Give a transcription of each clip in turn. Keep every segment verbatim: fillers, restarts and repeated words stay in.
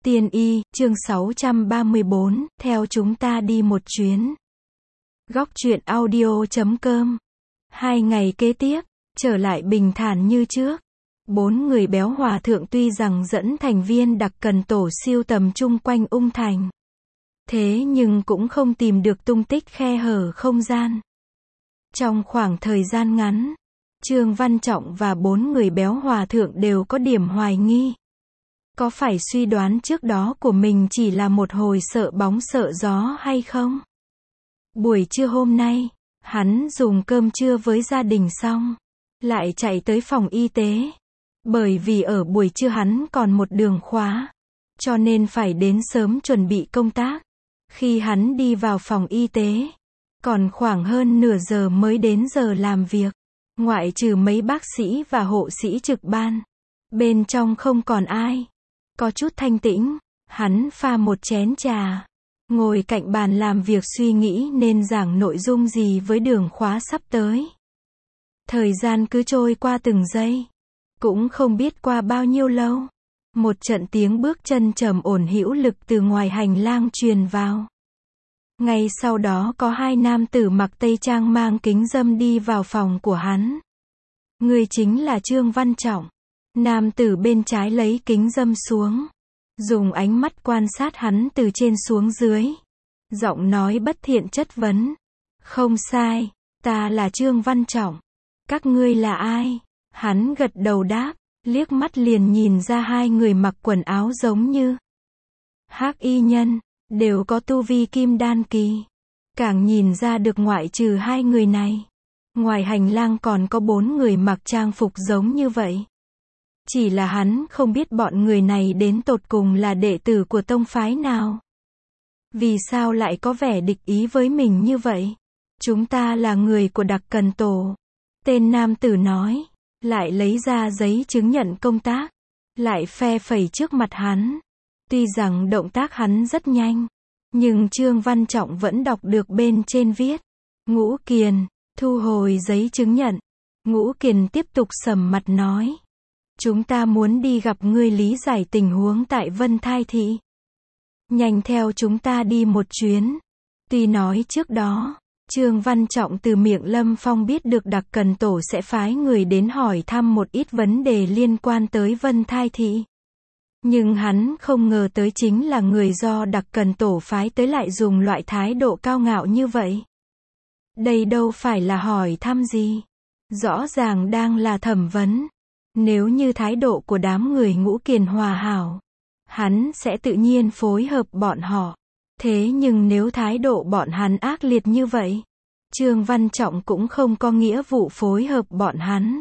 Tiên y, chương sáu trăm ba mươi bốn, theo chúng ta đi một chuyến. Góc truyện audio chấm com. Hai ngày kế tiếp, trở lại bình thản như trước. Bốn người béo hòa thượng tuy rằng dẫn thành viên đặc cần tổ siêu tầm chung quanh ung thành. Thế nhưng cũng không tìm được tung tích khe hở không gian. Trong khoảng thời gian ngắn, Trương Văn Trọng và bốn người béo hòa thượng đều có điểm hoài nghi. Có phải suy đoán trước đó của mình chỉ là một hồi sợ bóng sợ gió hay không? Buổi trưa hôm nay, hắn dùng cơm trưa với gia đình xong, lại chạy tới phòng y tế. Bởi vì ở buổi trưa hắn còn một đường khóa, cho nên phải đến sớm chuẩn bị công tác. Khi hắn đi vào phòng y tế, còn khoảng hơn nửa giờ mới đến giờ làm việc. Ngoại trừ mấy bác sĩ và hộ sĩ trực ban, bên trong không còn ai. Có chút thanh tĩnh, hắn pha một chén trà, ngồi cạnh bàn làm việc suy nghĩ nên giảng nội dung gì với đường khóa sắp tới. Thời gian cứ trôi qua từng giây, cũng không biết qua bao nhiêu lâu. Một trận tiếng bước chân trầm ổn hữu lực từ ngoài hành lang truyền vào. Ngay sau đó có hai nam tử mặc tây trang mang kính râm đi vào phòng của hắn. Người chính là Trương Văn Trọng. Nam tử bên trái lấy kính râm xuống, dùng ánh mắt quan sát hắn từ trên xuống dưới. Giọng nói bất thiện chất vấn. Không sai, ta là Trương Văn Trọng. Các ngươi là ai? Hắn gật đầu đáp, liếc mắt liền nhìn ra hai người mặc quần áo giống như hắc y nhân, đều có tu vi kim đan kỳ. Càng nhìn ra được ngoại trừ hai người này, ngoài hành lang còn có bốn người mặc trang phục giống như vậy. Chỉ là hắn không biết bọn người này đến tột cùng là đệ tử của tông phái nào. Vì sao lại có vẻ địch ý với mình như vậy? Chúng ta là người của đặc cần tổ. Tên nam tử nói, lại lấy ra giấy chứng nhận công tác, lại phe phẩy trước mặt hắn. Tuy rằng động tác hắn rất nhanh, nhưng Trương Văn Trọng vẫn đọc được bên trên viết. Ngũ Kiền, thu hồi giấy chứng nhận. Ngũ Kiền tiếp tục sầm mặt nói. Chúng ta muốn đi gặp ngươi lý giải tình huống tại Vân Thai Thị. Nhanh theo chúng ta đi một chuyến. Tuy nói trước đó, Trương Văn Trọng từ miệng Lâm Phong biết được đặc cần tổ sẽ phái người đến hỏi thăm một ít vấn đề liên quan tới Vân Thai Thị. Nhưng hắn không ngờ tới chính là người do đặc cần tổ phái tới lại dùng loại thái độ cao ngạo như vậy. Đây đâu phải là hỏi thăm gì. Rõ ràng đang là thẩm vấn. Nếu như thái độ của đám người Ngũ Kiền hòa hảo, hắn sẽ tự nhiên phối hợp bọn họ. Thế nhưng nếu thái độ bọn hắn ác liệt như vậy, Trương Văn Trọng cũng không có nghĩa vụ phối hợp bọn hắn.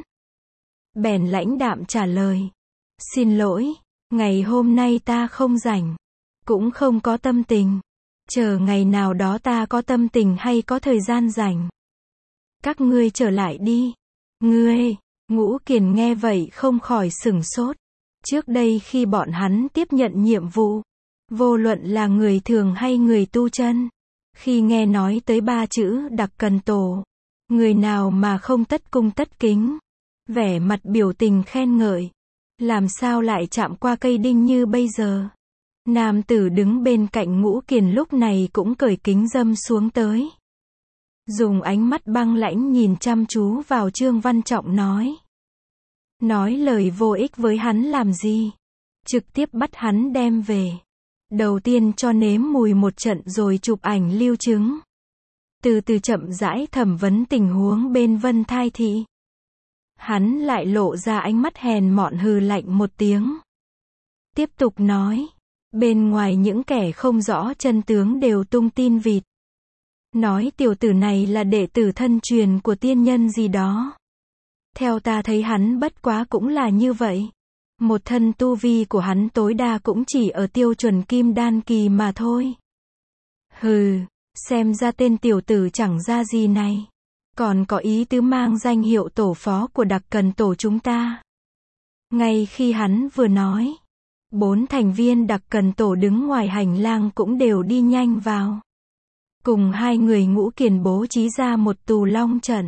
Bèn lãnh đạm trả lời. Xin lỗi, ngày hôm nay ta không rảnh, cũng không có tâm tình. Chờ ngày nào đó ta có tâm tình hay có thời gian rảnh. Các ngươi trở lại đi. Ngươi... Ngũ Kiền nghe vậy không khỏi sửng sốt. Trước đây khi bọn hắn tiếp nhận nhiệm vụ, vô luận là người thường hay người tu chân, khi nghe nói tới ba chữ đặc cần tổ, người nào mà không tất cung tất kính, vẻ mặt biểu tình khen ngợi. Làm sao lại chạm qua cây đinh như bây giờ? Nam tử đứng bên cạnh Ngũ Kiền lúc này cũng cởi kính râm xuống tới. Dùng ánh mắt băng lãnh nhìn chăm chú vào Trương Văn Trọng nói. Nói lời vô ích với hắn làm gì? Trực tiếp bắt hắn đem về. Đầu tiên cho nếm mùi một trận rồi chụp ảnh lưu chứng. Từ từ chậm rãi thẩm vấn tình huống bên Vân Thai Thị. Hắn lại lộ ra ánh mắt hèn mọn hừ lạnh một tiếng. Tiếp tục nói. Bên ngoài những kẻ không rõ chân tướng đều tung tin vịt. Nói tiểu tử này là đệ tử thân truyền của tiên nhân gì đó. Theo ta thấy hắn bất quá cũng là như vậy. Một thân tu vi của hắn tối đa cũng chỉ ở tiêu chuẩn kim đan kỳ mà thôi. Hừ, xem ra tên tiểu tử chẳng ra gì này. Còn có ý tứ mang danh hiệu tổ phó của đặc cần tổ chúng ta. Ngay khi hắn vừa nói, bốn thành viên đặc cần tổ đứng ngoài hành lang cũng đều đi nhanh vào. Cùng hai người Ngũ Kiền bố trí ra một tù long trận.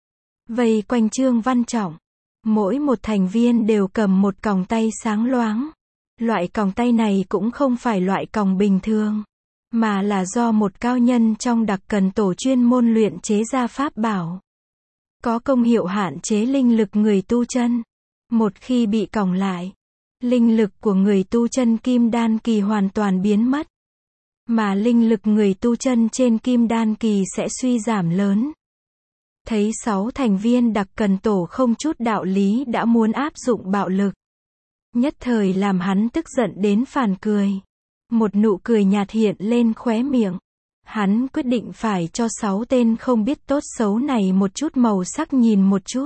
Vây quanh Trương Văn Trọng. Mỗi một thành viên đều cầm một còng tay sáng loáng. Loại còng tay này cũng không phải loại còng bình thường, mà là do một cao nhân trong Đặc Cần Tổ chuyên môn luyện chế ra pháp bảo. Có công hiệu hạn chế linh lực người tu chân. Một khi bị còng lại, linh lực của người tu chân kim đan kỳ hoàn toàn biến mất. Mà linh lực người tu chân trên kim đan kỳ sẽ suy giảm lớn. Thấy sáu thành viên Đặc Cần Tổ không chút đạo lý đã muốn áp dụng bạo lực. Nhất thời làm hắn tức giận đến phản cười. Một nụ cười nhạt hiện lên khóe miệng. Hắn quyết định phải cho sáu tên không biết tốt xấu này một chút màu sắc nhìn một chút.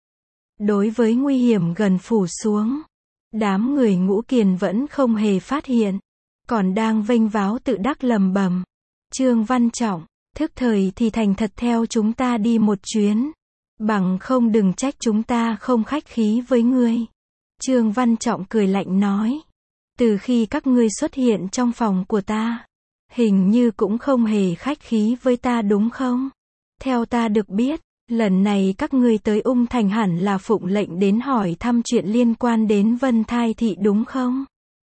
Đối với nguy hiểm gần phủ xuống, đám người Ngũ Kiền vẫn không hề phát hiện, còn đang vênh váo tự đắc lầm bầm. Trương Văn Trọng, thức thời thì thành thật theo chúng ta đi một chuyến, bằng không đừng trách chúng ta không khách khí với ngươi. Trương Văn Trọng cười lạnh nói, từ khi các ngươi xuất hiện trong phòng của ta, hình như cũng không hề khách khí với ta đúng không? Theo ta được biết, lần này các ngươi tới Ung Thành hẳn là phụng lệnh đến hỏi thăm chuyện liên quan đến Vân Thai Thị đúng không?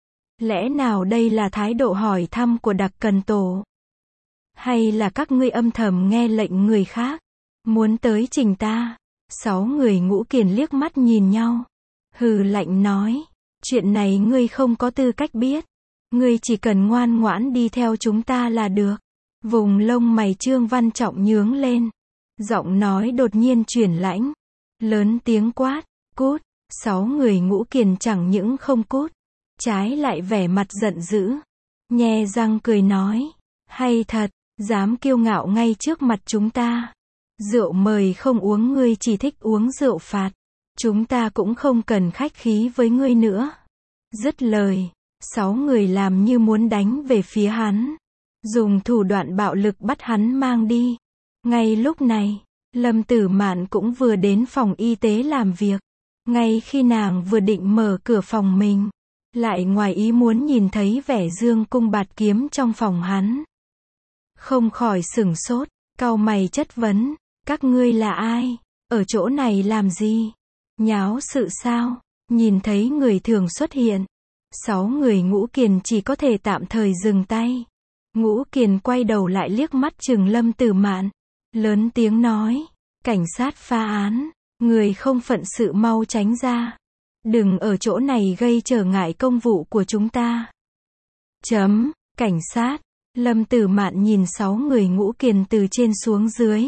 Lẽ nào đây là thái độ hỏi thăm của Đặc Cần Tổ? Hay là các ngươi âm thầm nghe lệnh người khác, muốn tới trình ta? Sáu người Ngũ Kiền liếc mắt nhìn nhau, hừ lạnh nói, chuyện này ngươi không có tư cách biết. Ngươi chỉ cần ngoan ngoãn đi theo chúng ta là được. Vùng lông mày Trương Văn Trọng nhướng lên. Giọng nói đột nhiên chuyển lãnh. Lớn tiếng quát, cút. Sáu người Ngũ Kiền chẳng những không cút, trái lại vẻ mặt giận dữ. Nhe răng cười nói, hay thật, dám kiêu ngạo ngay trước mặt chúng ta. Rượu mời không uống, ngươi chỉ thích uống rượu phạt. Chúng ta cũng không cần khách khí với ngươi nữa. Dứt lời, sáu người làm như muốn đánh về phía hắn, dùng thủ đoạn bạo lực bắt hắn mang đi. Ngay lúc này, Lâm Tử Mạn cũng vừa đến phòng y tế làm việc. Ngay khi nàng vừa định mở cửa phòng mình, lại ngoài ý muốn nhìn thấy vẻ dương cung bạt kiếm trong phòng hắn. Không khỏi sửng sốt, cau mày chất vấn, các ngươi là ai? Ở chỗ này làm gì? Nháo sự sao? Nhìn thấy người thường xuất hiện, sáu người Ngũ Kiền chỉ có thể tạm thời dừng tay. Ngũ Kiền quay đầu lại liếc mắt chừng Lâm Tử Mạn, lớn tiếng nói, cảnh sát phá án, người không phận sự mau tránh ra. Đừng ở chỗ này gây trở ngại công vụ của chúng ta. Chấm, cảnh sát. Lâm Tử Mạn nhìn sáu người Ngũ Kiền từ trên xuống dưới.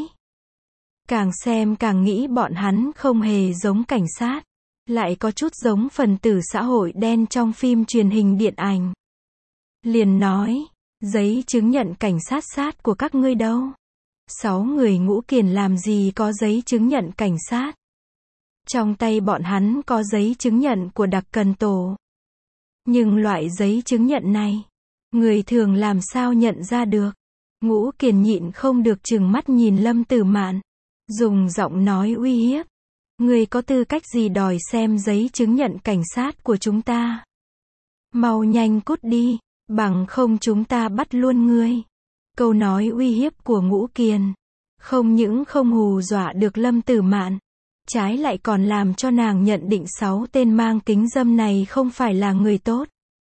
Càng xem càng nghĩ bọn hắn không hề giống cảnh sát, lại có chút giống phần tử xã hội đen trong phim truyền hình điện ảnh. Liền nói, giấy chứng nhận cảnh sát sát của các ngươi đâu? Sáu người Ngũ Kiền làm gì có giấy chứng nhận cảnh sát? Trong tay bọn hắn có giấy chứng nhận của Đặc Cần Tổ. Nhưng loại giấy chứng nhận này, người thường làm sao nhận ra được? Ngũ Kiền nhịn không được trừng mắt nhìn Lâm Tử Mạn, dùng giọng nói uy hiếp. Ngươi có tư cách gì đòi xem giấy chứng nhận cảnh sát của chúng ta? Mau nhanh cút đi, bằng không chúng ta bắt luôn ngươi. Câu nói uy hiếp của Ngũ Kiền, không những không hù dọa được Lâm Tử Mạn, trái lại còn làm cho nàng nhận định sáu tên mang kính dâm này không phải là người tốt.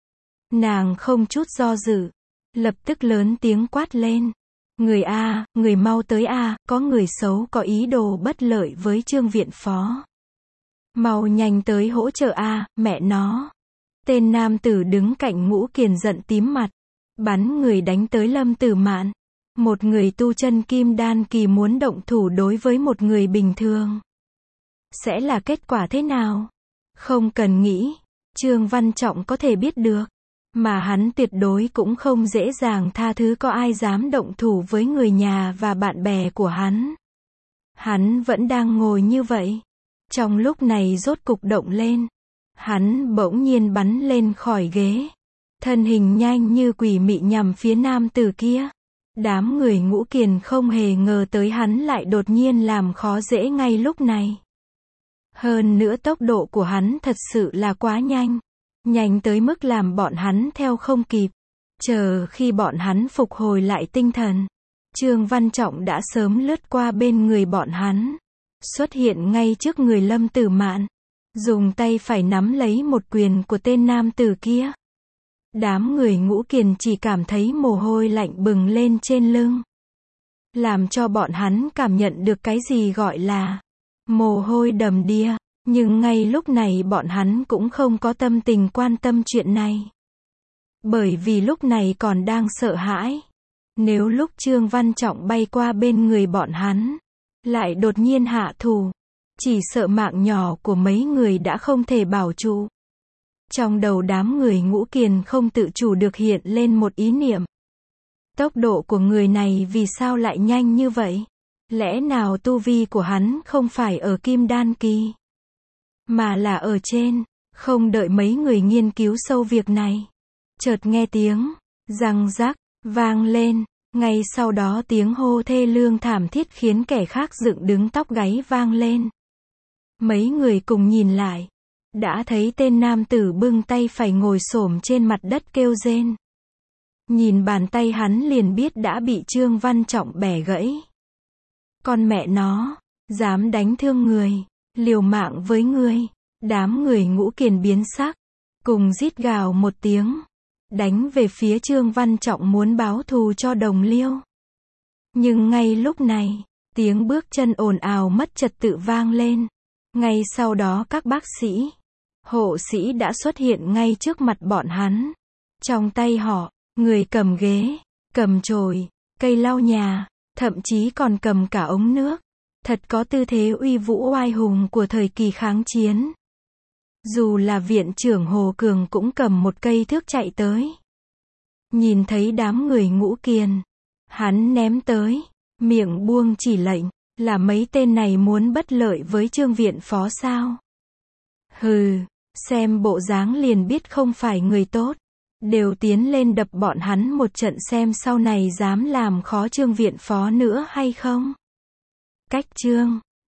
Nàng không chút do dự, lập tức lớn tiếng quát lên. Người A, người mau tới A, có người xấu có ý đồ bất lợi với Trương viện phó. Mau nhanh tới hỗ trợ A, mẹ nó. Tên nam tử đứng cạnh Ngũ Kiền giận tím mặt, bắn người đánh tới Lâm Tử Mạn. Một người tu chân kim đan kỳ muốn động thủ đối với một người bình thường, sẽ là kết quả thế nào? Không cần nghĩ, Trương Văn Trọng có thể biết được. Mà hắn tuyệt đối cũng không dễ dàng tha thứ có ai dám động thủ với người nhà và bạn bè của hắn. Hắn vẫn đang ngồi như vậy. Trong lúc này rốt cục động lên. Hắn bỗng nhiên bắn lên khỏi ghế. Thân hình nhanh như quỷ mị nhằm phía nam tử kia. Đám người Ngũ Kiền không hề ngờ tới hắn lại đột nhiên làm khó dễ ngay lúc này. Hơn nữa tốc độ của hắn thật sự là quá nhanh. Nhanh tới mức làm bọn hắn theo không kịp. Chờ khi bọn hắn phục hồi lại tinh thần, Trương Văn Trọng đã sớm lướt qua bên người bọn hắn, xuất hiện ngay trước người Lâm Tử Mạn, dùng tay phải nắm lấy một quyền của tên nam tử kia. Đám người Ngũ Kiền chỉ cảm thấy mồ hôi lạnh bừng lên trên lưng. Làm cho bọn hắn cảm nhận được cái gì gọi là mồ hôi đầm đìa. Nhưng ngay lúc này bọn hắn cũng không có tâm tình quan tâm chuyện này. Bởi vì lúc này còn đang sợ hãi. Nếu lúc Trương Văn Trọng bay qua bên người bọn hắn, lại đột nhiên hạ thủ, chỉ sợ mạng nhỏ của mấy người đã không thể bảo trụ. Trong đầu đám người Ngũ Kiền không tự chủ được hiện lên một ý niệm. Tốc độ của người này vì sao lại nhanh như vậy? Lẽ nào tu vi của hắn không phải ở Kim Đan kỳ, mà là ở trên? Không đợi mấy người nghiên cứu sâu việc này, chợt nghe tiếng răng rắc vang lên, ngay sau đó tiếng hô thê lương thảm thiết khiến kẻ khác dựng đứng tóc gáy vang lên. Mấy người cùng nhìn lại, đã thấy tên nam tử bưng tay phải ngồi xổm trên mặt đất kêu rên. Nhìn bàn tay hắn liền biết đã bị Trương Văn Trọng bẻ gãy. Con mẹ nó, dám đánh thương người, liều mạng với ngươi. Đám người Ngũ Kiền biến sắc, cùng rít gào một tiếng, đánh về phía Trương Văn Trọng muốn báo thù cho đồng liêu. Nhưng ngay lúc này, tiếng bước chân ồn ào mất trật tự vang lên. Ngay sau đó các bác sĩ, hộ sĩ đã xuất hiện ngay trước mặt bọn hắn. Trong tay họ, người cầm ghế, cầm chổi, cây lau nhà, thậm chí còn cầm cả ống nước. Thật có tư thế uy vũ oai hùng của thời kỳ kháng chiến. Dù là viện trưởng Hồ Cường cũng cầm một cây thước chạy tới. Nhìn thấy đám người Ngũ Kiền, hắn ném tới, miệng buông chỉ lệnh, là mấy tên này muốn bất lợi với Trương viện phó sao? Hừ, xem bộ dáng liền biết không phải người tốt. Đều tiến lên đập bọn hắn một trận xem sau này dám làm khó Trương viện phó nữa hay không. Cách Trương